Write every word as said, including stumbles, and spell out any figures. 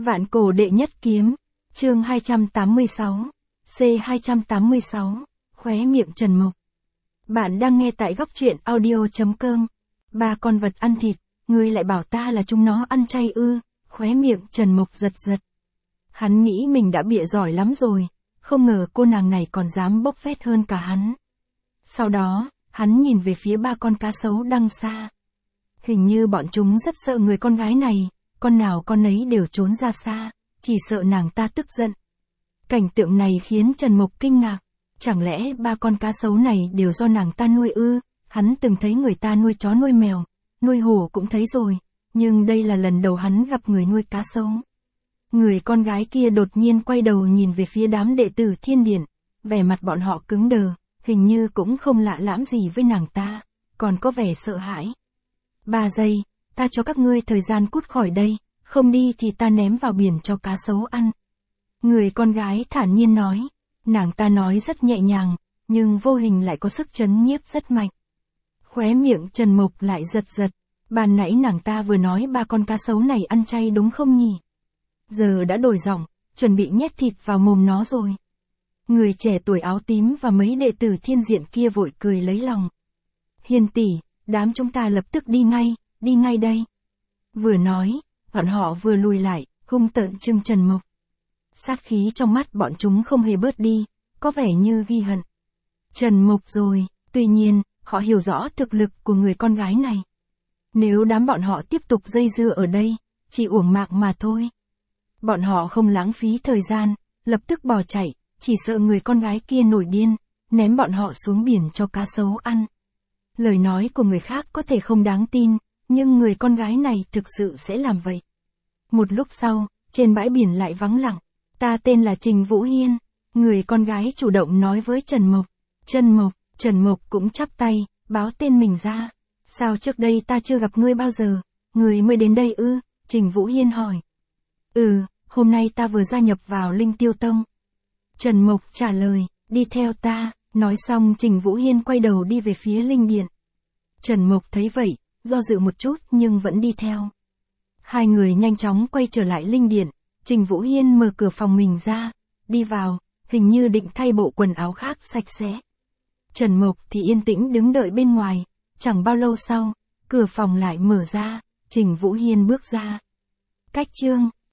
Vạn cổ đệ nhất kiếm, chương hai trăm tám mươi sáu, C hai trăm tám mươi sáu, khóe miệng Trần Mục. Bạn đang nghe tại góc truyện audio chấm com. Ba con vật ăn thịt, ngươi lại bảo ta là chúng nó ăn chay ư? Khóe miệng Trần Mục giật giật. Hắn nghĩ mình đã bịa giỏi lắm rồi, không ngờ cô nàng này còn dám bốc phét hơn cả hắn. Sau đó, hắn nhìn về phía ba con cá sấu đằng xa. Hình như bọn chúng rất sợ người con gái này, con nào con ấy đều trốn ra xa, chỉ sợ nàng ta tức giận. Cảnh tượng này khiến Trần Mục kinh ngạc, chẳng lẽ ba con cá sấu này đều do nàng ta nuôi ư? Hắn từng thấy người ta nuôi chó nuôi mèo, nuôi hổ cũng thấy rồi, nhưng đây là lần đầu hắn gặp người nuôi cá sấu. Người con gái kia đột nhiên quay đầu nhìn về phía đám đệ tử Thiên Điện, vẻ mặt bọn họ cứng đờ, hình như cũng không lạ lẫm gì với nàng ta, còn có vẻ sợ hãi. Ba giây, ta cho các ngươi thời gian cút khỏi đây, không đi thì ta ném vào biển cho cá sấu ăn. Người con gái thản nhiên nói, nàng ta nói rất nhẹ nhàng, nhưng vô hình lại có sức chấn nhiếp rất mạnh. Khóe miệng Trần Mục lại giật giật, ban nãy nàng ta vừa nói ba con cá sấu này ăn chay đúng không nhỉ? Giờ đã đổi giọng, chuẩn bị nhét thịt vào mồm nó rồi. Người trẻ tuổi áo tím và mấy đệ tử Thiên Diện kia vội cười lấy lòng. Hiền tỷ, đám chúng ta lập tức đi ngay, đi ngay đây. Vừa nói, bọn họ vừa lùi lại, hung tợn trừng Trần Mục. Sát khí trong mắt bọn chúng không hề bớt đi, có vẻ như ghi hận. Trần Mục rồi, tuy nhiên, họ hiểu rõ thực lực của người con gái này. Nếu đám bọn họ tiếp tục dây dưa ở đây, chỉ uổng mạng mà thôi. Bọn họ không lãng phí thời gian, lập tức bỏ chạy, chỉ sợ người con gái kia nổi điên, ném bọn họ xuống biển cho cá sấu ăn. Lời nói của người khác có thể không đáng tin, nhưng người con gái này thực sự sẽ làm vậy. Một lúc sau, trên bãi biển lại vắng lặng. Ta tên là Trình Vũ Hiên. Người con gái chủ động nói với Trần Mục. Trần Mục, Trần Mục cũng chắp tay, báo tên mình ra. Sao trước đây ta chưa gặp ngươi bao giờ? Ngươi mới đến đây ư? Trình Vũ Hiên hỏi. Ừ, hôm nay ta vừa gia nhập vào Linh Tiêu Tông. Trần Mục trả lời, đi theo ta. Nói xong Trình Vũ Hiên quay đầu đi về phía Linh Điện. Trần Mục thấy vậy, do dự một chút nhưng vẫn đi theo. Hai người nhanh chóng quay trở lại Linh Điện. Trình Vũ Hiên mở cửa phòng mình ra, đi vào, hình như định thay bộ quần áo khác sạch sẽ. Trần Mục thì yên tĩnh đứng đợi bên ngoài, chẳng bao lâu sau, cửa phòng lại mở ra, Trình Vũ Hiên bước ra. Cách chương